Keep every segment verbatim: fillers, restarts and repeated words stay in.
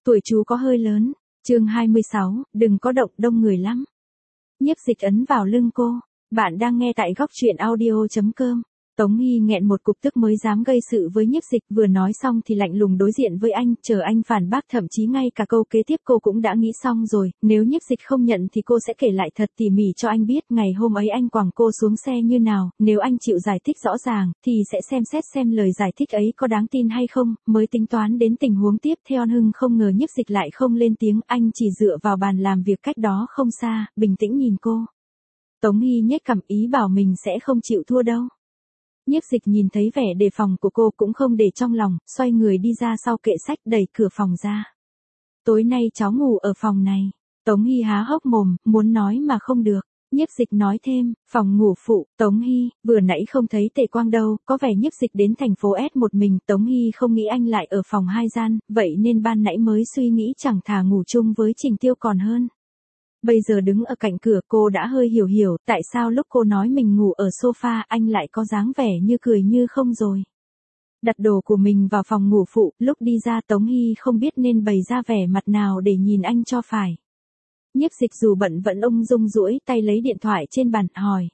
Tuổi chú có hơi lớn. Chương hai mươi sáu, đừng có động, đông người lắm. Nhiếp Dịch ấn vào lưng cô. Bạn đang nghe tại góc truyện audio chấm com. Tống Hy nghẹn một cục tức mới dám gây sự với Nhiếp Dịch, vừa nói xong thì lạnh lùng đối diện với anh, chờ anh phản bác, thậm chí ngay cả câu kế tiếp cô cũng đã nghĩ xong rồi, nếu Nhiếp Dịch không nhận thì cô sẽ kể lại thật tỉ mỉ cho anh biết ngày hôm ấy anh quẳng cô xuống xe như nào, nếu anh chịu giải thích rõ ràng, thì sẽ xem xét xem lời giải thích ấy có đáng tin hay không, mới tính toán đến tình huống tiếp theo. Hưng không ngờ Nhiếp Dịch lại không lên tiếng, anh chỉ dựa vào bàn làm việc cách đó không xa, bình tĩnh nhìn cô. Tống Hy nhếch cằm ý bảo mình sẽ không chịu thua đâu. Nhiếp Dịch nhìn thấy vẻ đề phòng của cô cũng không để trong lòng, xoay người đi ra sau kệ sách, đẩy cửa phòng ra. Tối nay cháu ngủ ở phòng này. Tống Hy há hốc mồm, muốn nói mà không được. Nhiếp Dịch nói thêm, phòng ngủ phụ. Tống Hy, vừa nãy không thấy Tề Quang đâu, có vẻ Nhiếp Dịch đến thành phố S một mình. Tống Hy không nghĩ anh lại ở phòng hai gian, vậy nên ban nãy mới suy nghĩ chẳng thà ngủ chung với Trình Tiêu còn hơn. Bây giờ đứng ở cạnh cửa cô đã hơi hiểu hiểu tại sao lúc cô nói mình ngủ ở sofa anh lại có dáng vẻ như cười như không rồi. Đặt đồ của mình vào phòng ngủ phụ, lúc đi ra Tống Hy không biết nên bày ra vẻ mặt nào để nhìn anh cho phải. Nhiếp Dịch dù bận vẫn ung dung duỗi tay lấy điện thoại trên bàn, hỏi.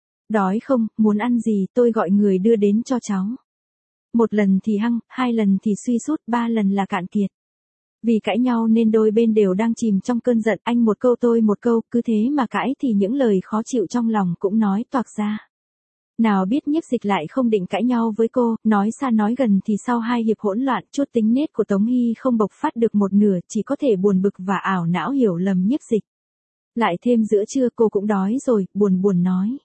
Đói không, muốn ăn gì tôi gọi người đưa đến cho cháu. Một lần thì hăng, hai lần thì suy sút, ba lần là cạn kiệt. Vì cãi nhau nên đôi bên đều đang chìm trong cơn giận, anh một câu tôi một câu, cứ thế mà cãi thì những lời khó chịu trong lòng cũng nói toạc ra. Nào biết Nhiếp Dịch lại không định cãi nhau với cô, nói xa nói gần thì sau hai hiệp hỗn loạn, chút tính nết của Tống Hy không bộc phát được một nửa, chỉ có thể buồn bực và ảo não hiểu lầm Nhiếp Dịch. Lại thêm giữa trưa cô cũng đói rồi, buồn buồn nói.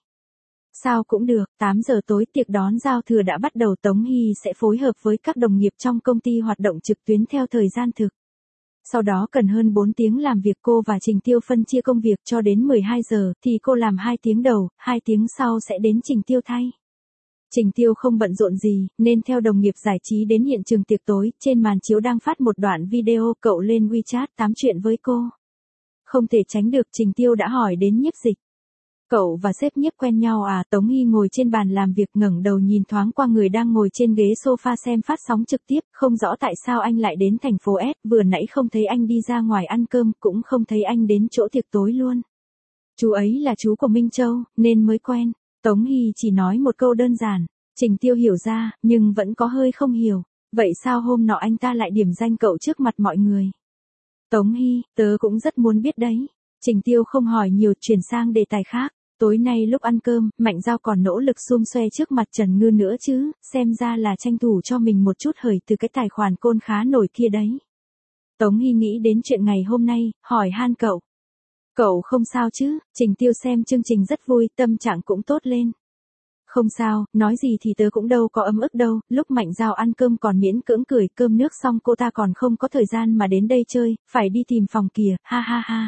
Sao cũng được, tám giờ tối tiệc đón giao thừa đã bắt đầu, Tống Hy sẽ phối hợp với các đồng nghiệp trong công ty hoạt động trực tuyến theo thời gian thực. Sau đó cần hơn bốn tiếng làm việc, cô và Trình Tiêu phân chia công việc cho đến mười hai giờ thì cô làm hai tiếng đầu, hai tiếng sau sẽ đến Trình Tiêu thay. Trình Tiêu không bận rộn gì, nên theo đồng nghiệp giải trí đến hiện trường tiệc tối, trên màn chiếu đang phát một đoạn video, cậu lên WeChat tám chuyện với cô. Không thể tránh được, Trình Tiêu đã hỏi đến Nhiếp Dịch. Cậu và sếp Nhiếp quen nhau à? Tống Hy ngồi trên bàn làm việc ngẩng đầu nhìn thoáng qua người đang ngồi trên ghế sofa xem phát sóng trực tiếp, không rõ tại sao anh lại đến thành phố S, vừa nãy không thấy anh đi ra ngoài ăn cơm, cũng không thấy anh đến chỗ tiệc tối luôn. Chú ấy là chú của Minh Châu, nên mới quen. Tống Hy chỉ nói một câu đơn giản, Trình Tiêu hiểu ra, nhưng vẫn có hơi không hiểu. Vậy sao hôm nọ anh ta lại điểm danh cậu trước mặt mọi người? Tống Hy, tớ cũng rất muốn biết đấy. Trình Tiêu không hỏi nhiều, chuyển sang đề tài khác. Tối nay lúc ăn cơm, Mạnh Giao còn nỗ lực xum xoe trước mặt Trần Ngư nữa chứ, xem ra là tranh thủ cho mình một chút hời từ cái tài khoản côn khá nổi kia đấy. Tống Hy nghĩ đến chuyện ngày hôm nay, hỏi han cậu. Cậu không sao chứ? Trình Tiêu xem chương trình rất vui, tâm trạng cũng tốt lên. Không sao, nói gì thì tớ cũng đâu có ấm ức đâu, lúc Mạnh Giao ăn cơm còn miễn cưỡng cười, cơm nước xong cô ta còn không có thời gian mà đến đây chơi, phải đi tìm phòng kìa, ha ha ha.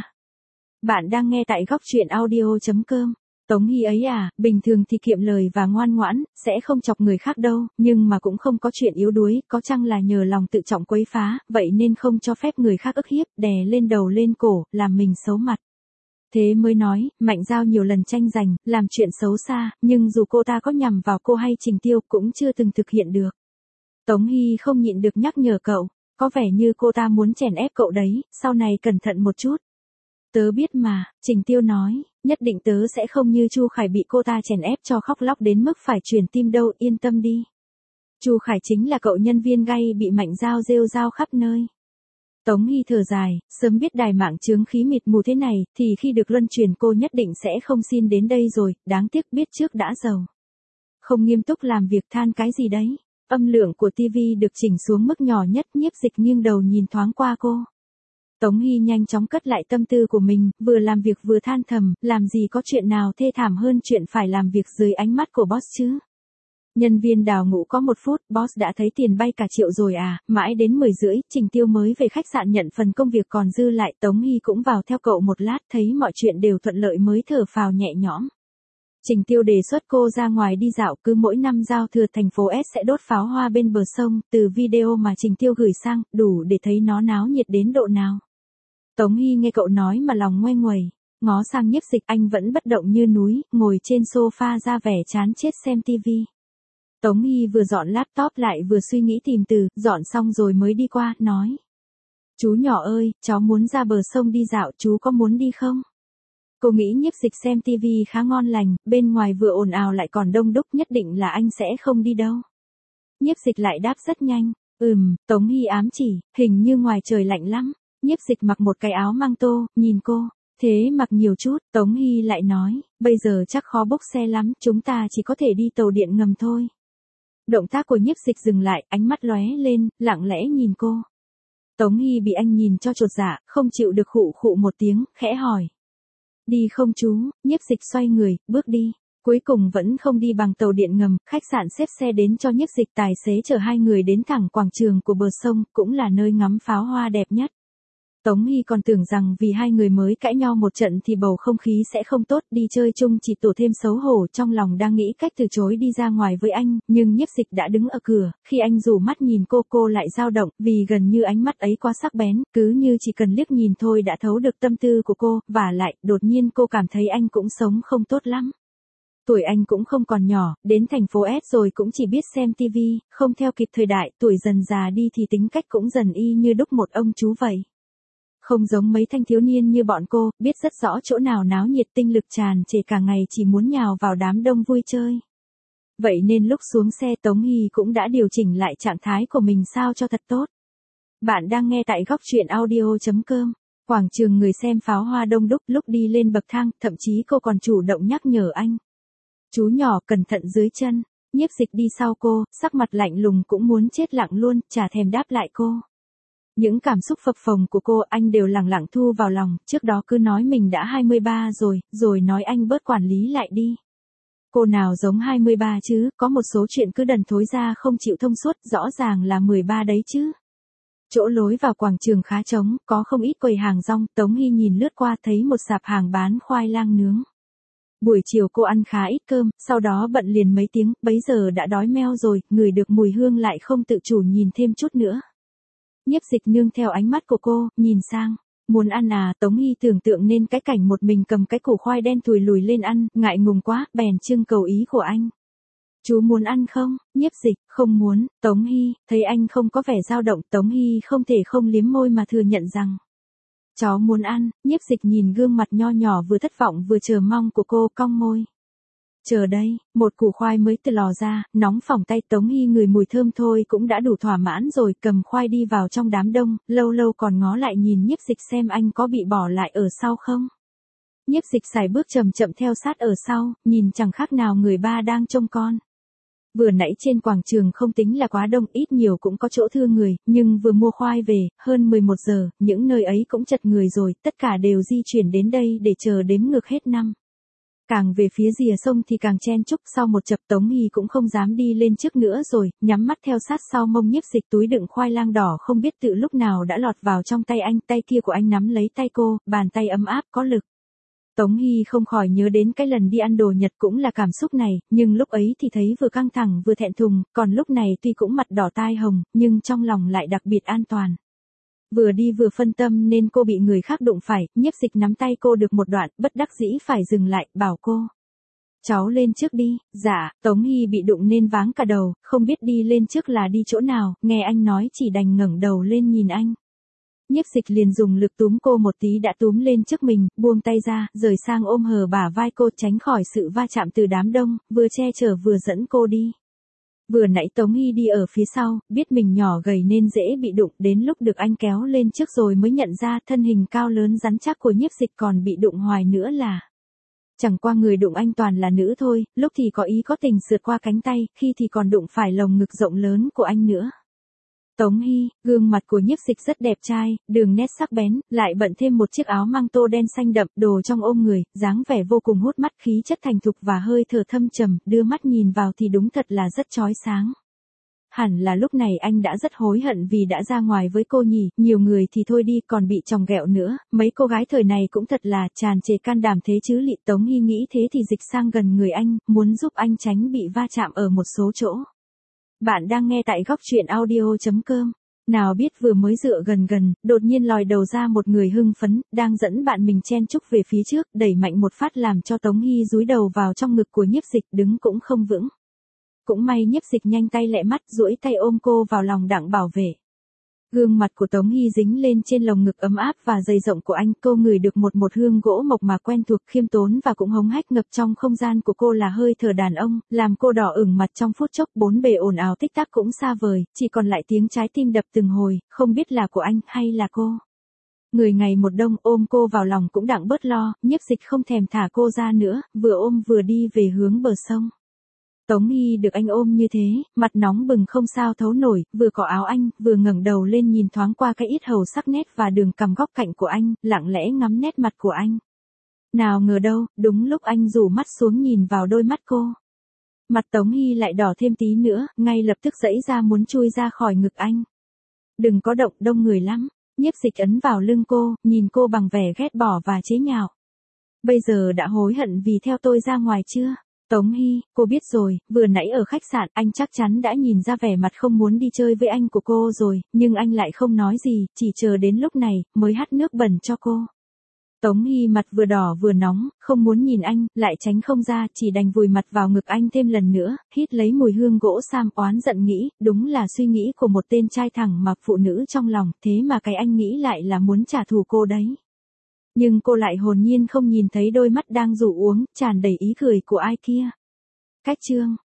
Bạn đang nghe tại góc truyện audio chấm com. Tống Hy ấy à, bình thường thì kiệm lời và ngoan ngoãn, sẽ không chọc người khác đâu, nhưng mà cũng không có chuyện yếu đuối, có chăng là nhờ lòng tự trọng quấy phá, vậy nên không cho phép người khác ức hiếp, đè lên đầu lên cổ, làm mình xấu mặt. Thế mới nói, Mạnh Giao nhiều lần tranh giành, làm chuyện xấu xa, nhưng dù cô ta có nhằm vào cô hay Trình Tiêu cũng chưa từng thực hiện được. Tống Hy không nhịn được nhắc nhở cậu, có vẻ như cô ta muốn chèn ép cậu đấy, sau này cẩn thận một chút. Tớ biết mà, Trình Tiêu nói, nhất định tớ sẽ không như Chu Khải bị cô ta chèn ép cho khóc lóc đến mức phải truyền tim đâu, yên tâm đi. Chu Khải chính là cậu nhân viên gay bị Mạnh Giao rêu rao khắp nơi. Tống Hy thở dài, sớm biết đài mạng chướng khí mịt mù thế này, thì khi được luân truyền cô nhất định sẽ không xin đến đây rồi, đáng tiếc biết trước đã giàu. Không nghiêm túc làm việc, than cái gì đấy. Âm lượng của tivi được chỉnh xuống mức nhỏ nhất, Nhiếp Dịch nghiêng đầu nhìn thoáng qua cô. Tống Hy nhanh chóng cất lại tâm tư của mình, vừa làm việc vừa than thầm, làm gì có chuyện nào thê thảm hơn chuyện phải làm việc dưới ánh mắt của boss chứ. Nhân viên đào ngũ có một phút, boss đã thấy tiền bay cả triệu rồi à, mãi đến mười rưỡi, Trình Tiêu mới về khách sạn nhận phần công việc còn dư lại, Tống Hy cũng vào theo cậu một lát, thấy mọi chuyện đều thuận lợi mới thở phào nhẹ nhõm. Trình Tiêu đề xuất cô ra ngoài đi dạo, cứ mỗi năm giao thừa thành phố S sẽ đốt pháo hoa bên bờ sông, từ video mà Trình Tiêu gửi sang, đủ để thấy nó náo nhiệt đến độ nào. Tống Hy nghe cậu nói mà lòng ngoe nguẩy, ngó sang Nhiếp Dịch, anh vẫn bất động như núi, ngồi trên sofa ra vẻ chán chết xem tivi. Tống Hy vừa dọn laptop lại vừa suy nghĩ tìm từ, dọn xong rồi mới đi qua, nói. Chú nhỏ ơi, cháu muốn ra bờ sông đi dạo, chú có muốn đi không? Cô nghĩ Nhiếp Dịch xem tivi khá ngon lành, bên ngoài vừa ồn ào lại còn đông đúc, nhất định là anh sẽ không đi đâu. Nhiếp Dịch lại đáp rất nhanh, ừm, Tống Hy ám chỉ, hình như ngoài trời lạnh lắm. Nhiếp Dịch mặc một cái áo măng tô, nhìn cô, thế mặc nhiều chút, Tống Hy lại nói, bây giờ chắc khó bốc xe lắm, chúng ta chỉ có thể đi tàu điện ngầm thôi. Động tác của Nhiếp Dịch dừng lại, ánh mắt lóe lên, lặng lẽ nhìn cô. Tống Hy bị anh nhìn cho chột dạ, không chịu được khụ khụ một tiếng, khẽ hỏi. Đi không chú? Nhiếp Dịch xoay người, bước đi. Cuối cùng vẫn không đi bằng tàu điện ngầm, khách sạn xếp xe đến cho Nhiếp Dịch, tài xế chở hai người đến thẳng quảng trường của bờ sông, cũng là nơi ngắm pháo hoa đẹp nhất. Tống Hy còn tưởng rằng vì hai người mới cãi nhau một trận thì bầu không khí sẽ không tốt, đi chơi chung chỉ tổ thêm xấu hổ, trong lòng đang nghĩ cách từ chối đi ra ngoài với anh, nhưng Nhiếp Dịch đã đứng ở cửa, khi anh rủ mắt nhìn cô cô lại dao động, vì gần như ánh mắt ấy quá sắc bén, cứ như chỉ cần liếc nhìn thôi đã thấu được tâm tư của cô, và lại, đột nhiên cô cảm thấy anh cũng sống không tốt lắm. Tuổi anh cũng không còn nhỏ, đến thành phố S rồi cũng chỉ biết xem tivi, không theo kịp thời đại, tuổi dần già đi thì tính cách cũng dần y như đúc một ông chú vậy. Không giống mấy thanh thiếu niên như bọn cô, biết rất rõ chỗ nào náo nhiệt, tinh lực tràn trề, cả ngày chỉ muốn nhào vào đám đông vui chơi. Vậy nên lúc xuống xe Tống Hy cũng đã điều chỉnh lại trạng thái của mình sao cho thật tốt. Bạn đang nghe tại góc truyện audio chấm com. Quảng trường người xem pháo hoa đông đúc, lúc đi lên bậc thang, thậm chí cô còn chủ động nhắc nhở anh. Chú nhỏ cẩn thận dưới chân. Nhiếp Dịch đi sau cô, sắc mặt lạnh lùng cũng muốn chết lặng luôn, chả thèm đáp lại cô. Những cảm xúc phập phồng của cô anh đều lẳng lặng thu vào lòng, trước đó cứ nói mình đã hai mươi ba rồi, rồi nói anh bớt quản lý lại đi. Cô nào giống hai mươi ba chứ, có một số chuyện cứ đần thối ra không chịu thông suốt, rõ ràng là mười ba đấy chứ. Chỗ lối vào quảng trường khá trống, có không ít quầy hàng rong, Tống Hy nhìn lướt qua thấy một sạp hàng bán khoai lang nướng. Buổi chiều cô ăn khá ít cơm, sau đó bận liền mấy tiếng, bấy giờ đã đói meo rồi, ngửi được mùi hương lại không tự chủ nhìn thêm chút nữa. Nhiếp Dịch nương theo ánh mắt của cô, nhìn sang. Muốn ăn à? Tống Hy tưởng tượng nên cái cảnh một mình cầm cái củ khoai đen thùi lùi lên ăn, ngại ngùng quá, bèn trưng cầu ý của anh. Chú muốn ăn không? Nhiếp Dịch, không muốn. Tống Hy, thấy anh không có vẻ dao động, Tống Hy không thể không liếm môi mà thừa nhận rằng. Cháu muốn ăn. Nhiếp Dịch nhìn gương mặt nho nhỏ vừa thất vọng vừa chờ mong của cô, cong môi. Chờ đây, một củ khoai mới từ lò ra, nóng phỏng tay, Tống Hy ngửi mùi thơm thôi cũng đã đủ thỏa mãn rồi, cầm khoai đi vào trong đám đông, lâu lâu còn ngó lại nhìn Nhiếp Dịch xem anh có bị bỏ lại ở sau không. Nhiếp Dịch sải bước chậm chậm theo sát ở sau, nhìn chẳng khác nào người ba đang trông con. Vừa nãy trên quảng trường không tính là quá đông, ít nhiều cũng có chỗ thưa người, nhưng vừa mua khoai về, hơn mười một giờ, những nơi ấy cũng chật người rồi, tất cả đều di chuyển đến đây để chờ đếm ngược hết năm. Càng về phía rìa sông thì càng chen chúc, sau một chập Tống Hy cũng không dám đi lên trước nữa rồi, nhắm mắt theo sát sau mông Nhiếp Dịch, túi đựng khoai lang đỏ không biết tự lúc nào đã lọt vào trong tay anh, tay kia của anh nắm lấy tay cô, bàn tay ấm áp có lực. Tống Hy không khỏi nhớ đến cái lần đi ăn đồ Nhật cũng là cảm xúc này, nhưng lúc ấy thì thấy vừa căng thẳng vừa thẹn thùng, còn lúc này tuy cũng mặt đỏ tai hồng, nhưng trong lòng lại đặc biệt an toàn. Vừa đi vừa phân tâm nên cô bị người khác đụng phải, Nhiếp Dịch nắm tay cô được một đoạn, bất đắc dĩ phải dừng lại, bảo cô. Cháu lên trước đi. Dạ. Tống Hy bị đụng nên váng cả đầu, không biết đi lên trước là đi chỗ nào, nghe anh nói chỉ đành ngẩng đầu lên nhìn anh. Nhiếp Dịch liền dùng lực túm cô một tí đã túm lên trước mình, buông tay ra, rời sang ôm hờ bả vai cô, tránh khỏi sự va chạm từ đám đông, vừa che chở vừa dẫn cô đi. Vừa nãy Tống Hy đi ở phía sau, biết mình nhỏ gầy nên dễ bị đụng, đến lúc được anh kéo lên trước rồi mới nhận ra thân hình cao lớn rắn chắc của Nhiếp Dịch còn bị đụng hoài nữa là. Chẳng qua người đụng anh toàn là nữ thôi, lúc thì có ý có tình sượt qua cánh tay, khi thì còn đụng phải lồng ngực rộng lớn của anh nữa. Tống Hy, gương mặt của Nhiếp Dịch rất đẹp trai, đường nét sắc bén, lại bận thêm một chiếc áo măng tô đen xanh đậm, đồ trong ôm người, dáng vẻ vô cùng hút mắt, khí chất thành thục và hơi thở thâm trầm, đưa mắt nhìn vào thì đúng thật là rất chói sáng. Hẳn là lúc này anh đã rất hối hận vì đã ra ngoài với cô nhỉ, nhiều người thì thôi đi còn bị chòng ghẹo nữa, mấy cô gái thời này cũng thật là tràn trề can đảm thế chứ lị. Tống Hy nghĩ thế thì dịch sang gần người anh, muốn giúp anh tránh bị va chạm ở một số chỗ. Bạn đang nghe tại góc truyện audio chấm com. Nào biết vừa mới dựa gần gần, đột nhiên lòi đầu ra một người hưng phấn, đang dẫn bạn mình chen chúc về phía trước, đẩy mạnh một phát làm cho Tống Hy dúi đầu vào trong ngực của Nhiếp Dịch, đứng cũng không vững. Cũng may Nhiếp Dịch nhanh tay lẹ mắt, duỗi tay ôm cô vào lòng đặng bảo vệ. Gương mặt của Tống Hy dính lên trên lồng ngực ấm áp và dày rộng của anh, cô ngửi được một một hương gỗ mộc mà quen thuộc, khiêm tốn và cũng hống hách ngập trong không gian của cô là hơi thở đàn ông, làm cô đỏ ửng mặt trong phút chốc, bốn bề ồn ào tích tắc cũng xa vời, chỉ còn lại tiếng trái tim đập từng hồi, không biết là của anh hay là cô. Người ngày một đông ôm cô vào lòng cũng đặng bớt lo, Nhiếp Dịch không thèm thả cô ra nữa, vừa ôm vừa đi về hướng bờ sông. Tống Hy được anh ôm như thế, mặt nóng bừng không sao thấu nổi, vừa cọ áo anh, vừa ngẩng đầu lên nhìn thoáng qua cái yết hầu sắc nét và đường cằm góc cạnh của anh, lặng lẽ ngắm nét mặt của anh. Nào ngờ đâu, đúng lúc anh rủ mắt xuống nhìn vào đôi mắt cô. Mặt Tống Hy lại đỏ thêm tí nữa, ngay lập tức giãy ra muốn chui ra khỏi ngực anh. Đừng có động, đông người lắm. Nhiếp Dịch ấn vào lưng cô, nhìn cô bằng vẻ ghét bỏ và chế nhạo. Bây giờ đã hối hận vì theo tôi ra ngoài chưa? Tống Hy, cô biết rồi, vừa nãy ở khách sạn anh chắc chắn đã nhìn ra vẻ mặt không muốn đi chơi với anh của cô rồi, nhưng anh lại không nói gì, chỉ chờ đến lúc này, mới hắt nước bẩn cho cô. Tống Hy mặt vừa đỏ vừa nóng, không muốn nhìn anh, lại tránh không ra, chỉ đành vùi mặt vào ngực anh thêm lần nữa, hít lấy mùi hương gỗ sam, oán giận nghĩ, đúng là suy nghĩ của một tên trai thẳng mà phụ nữ trong lòng, thế mà cái anh nghĩ lại là muốn trả thù cô đấy. Nhưng cô lại hồn nhiên không nhìn thấy đôi mắt đang rủ uống, tràn đầy ý cười của ai kia. Cách chương